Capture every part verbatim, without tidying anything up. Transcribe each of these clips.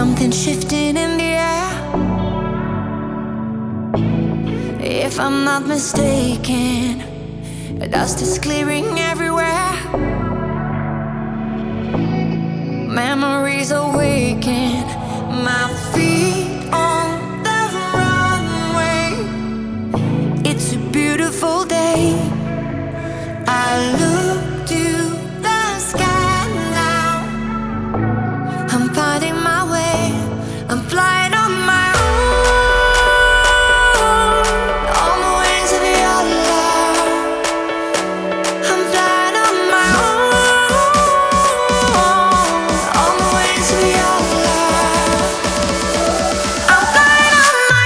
something shifting in the air. If I'm not mistaken, dust is clearing everywhere. Memories awaken, my feet on the runway. It's a beautiful day. I look to the sky now. I'm finding my way. I'm flying on my own, on the wings of your love. I'm flying on my own, on the wings of your love. I'm flying on my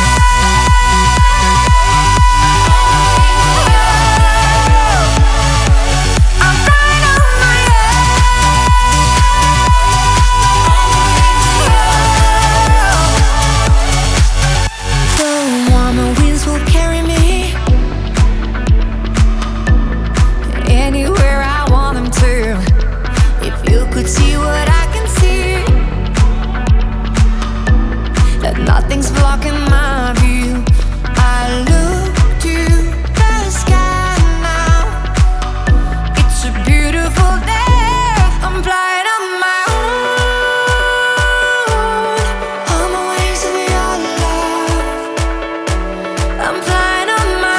own. I'm flying on my own. The warmer winds will carry me anywhere I want them to. If you could see what I can see, that nothing's blocking my view. I look to the sky now. It's a beautiful day. I'm flying on my own, on the wings of your love. I'm flying on my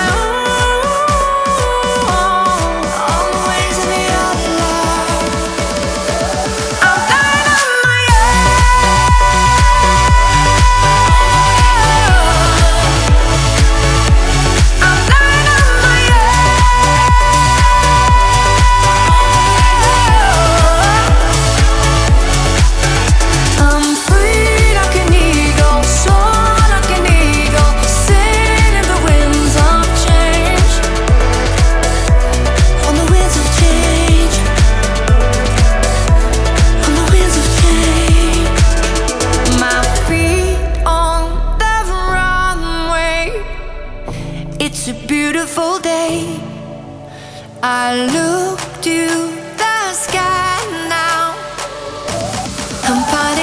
own, on the wings of your love. I'm flying on my own. I'm flying on my own. I'm free like an eagle, soar like an eagle, sing in the winds of change, on the winds of change, on the winds of change. My feet on the runway. It's a beautiful day. I look to the sky now. I'm finding